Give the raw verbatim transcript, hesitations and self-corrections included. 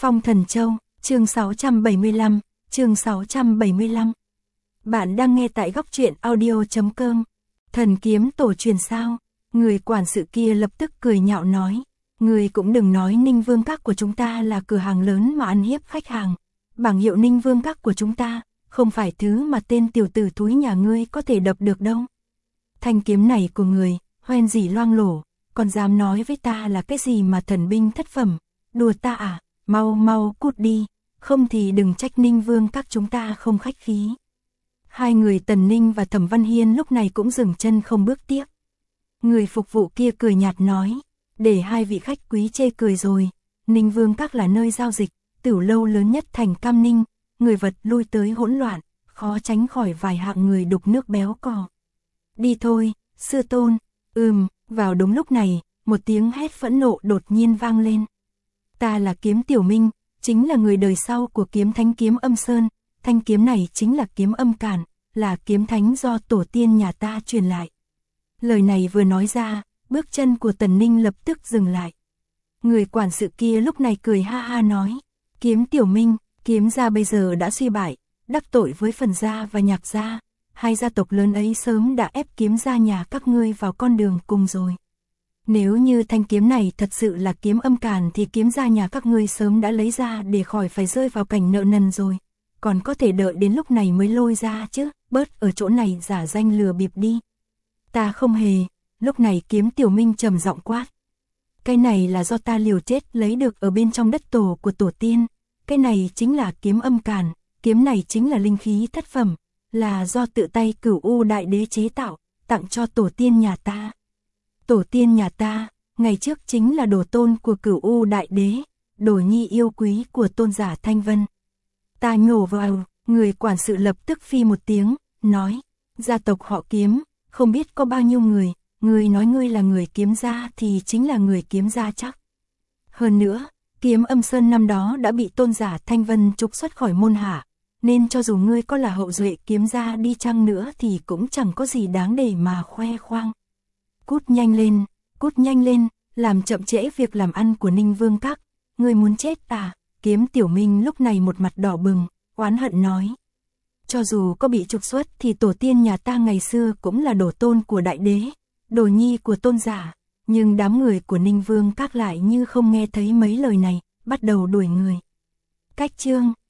Phong Thần Châu, chương sáu trăm bảy mươi lăm, chương sáu trăm bảy mươi lăm. Bạn đang nghe tại góc truyện audio chấm com. Thần kiếm tổ truyền sao? Người quản sự kia lập tức cười nhạo nói. Người cũng đừng nói Ninh Vương Các của chúng ta là cửa hàng lớn mà ăn hiếp khách hàng. Bảng hiệu Ninh Vương Các của chúng ta, không phải thứ mà tên tiểu tử thúi nhà ngươi có thể đập được đâu. Thanh kiếm này của người, hoen gì loang lổ, còn dám nói với ta là cái gì mà thần binh thất phẩm. Đùa ta à, mau mau cút đi, không thì đừng trách Ninh Vương Các chúng ta không khách khí. Hai người Tần Ninh và Thẩm Văn Hiên lúc này cũng dừng chân không bước tiếp. Người phục vụ kia cười nhạt nói, để hai vị khách quý chê cười rồi, Ninh Vương Các là nơi giao dịch, tửu lâu lớn nhất thành Cam Ninh, người vật lui tới hỗn loạn, khó tránh khỏi vài hạng người đục nước béo cò. Đi thôi, sư tôn. Ừm, vào đúng lúc này, một tiếng hét phẫn nộ đột nhiên vang lên. Ta là Kiếm Tiểu Minh, chính là người đời sau của kiếm thánh Kiếm Âm Sơn, thanh kiếm này chính là kiếm âm cản, là kiếm thánh do tổ tiên nhà ta truyền lại. Lời này vừa nói ra, bước chân của Tần Ninh lập tức dừng lại. Người quản sự kia lúc này cười ha ha nói, Kiếm Tiểu Minh, Kiếm gia bây giờ đã suy bại, đắc tội với Phần gia và Nhạc gia, hai gia tộc lớn ấy sớm đã ép Kiếm gia nhà các ngươi vào con đường cùng rồi. Nếu như thanh kiếm này thật sự là kiếm âm càn thì Kiếm gia nhà các ngươi sớm đã lấy ra để khỏi phải rơi vào cảnh nợ nần rồi, còn có thể đợi đến lúc này mới lôi ra chứ, bớt ở chỗ này giả danh lừa bịp đi. Ta không hề. Lúc này Kiếm Tiểu Minh trầm giọng quát. Cái này là do ta liều chết lấy được ở bên trong đất tổ của tổ tiên, cái này chính là kiếm âm càn, kiếm này chính là linh khí thất phẩm, là do tự tay Cửu U Đại Đế chế tạo, tặng cho tổ tiên nhà ta. Tổ tiên nhà ta, ngày trước chính là đồ tôn của Cửu U Đại Đế, đồ nhi yêu quý của tôn giả Thanh Vân. Ta nhổ vào, người quản sự lập tức phi một tiếng, nói, gia tộc họ Kiếm, không biết có bao nhiêu người, người nói ngươi là người Kiếm gia thì chính là người Kiếm gia chắc. Hơn nữa, Kiếm Âm Sơn năm đó đã bị tôn giả Thanh Vân trục xuất khỏi môn hạ, nên cho dù ngươi có là hậu duệ Kiếm gia đi chăng nữa thì cũng chẳng có gì đáng để mà khoe khoang. Cút nhanh lên, cút nhanh lên, làm chậm trễ việc làm ăn của Ninh Vương Các, ngươi muốn chết à? Kiếm Tiểu Minh lúc này một mặt đỏ bừng, oán hận nói. Cho dù có bị trục xuất thì tổ tiên nhà ta ngày xưa cũng là đồ tôn của đại đế, đồ nhi của tôn giả, nhưng đám người của Ninh Vương Các lại như không nghe thấy mấy lời này, bắt đầu đuổi người. Cách chương